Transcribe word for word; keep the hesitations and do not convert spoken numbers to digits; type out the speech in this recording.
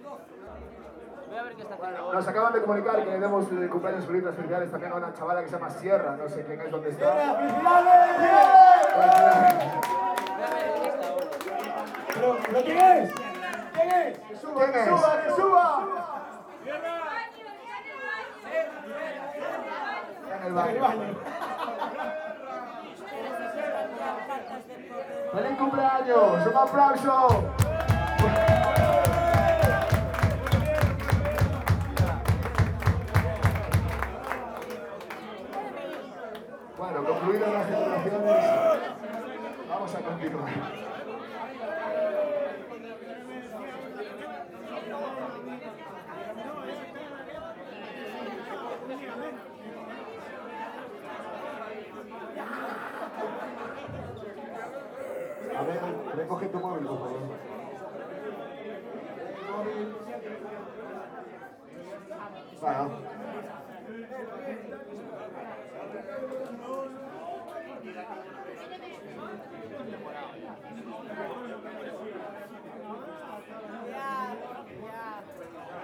Voy a ver qué está haciendo. Nos acaban de comunicar que le demos eh, cumpleaños felices especiales también a una chavala que se llama Sierra, no sé quién es, dónde está. ¡Felicidades! Voy a ver dónde está ahora. ¿Pero, ¿pero quién es? ¿Quién es? ¡Que suba, que suba, que suba! Está en el baño. ¡Feliz cumpleaños! ¡Un aplauso! Bueno, concluidas las celebraciones, vamos a continuar. A ver, recoge tu móvil, por favor. Bueno.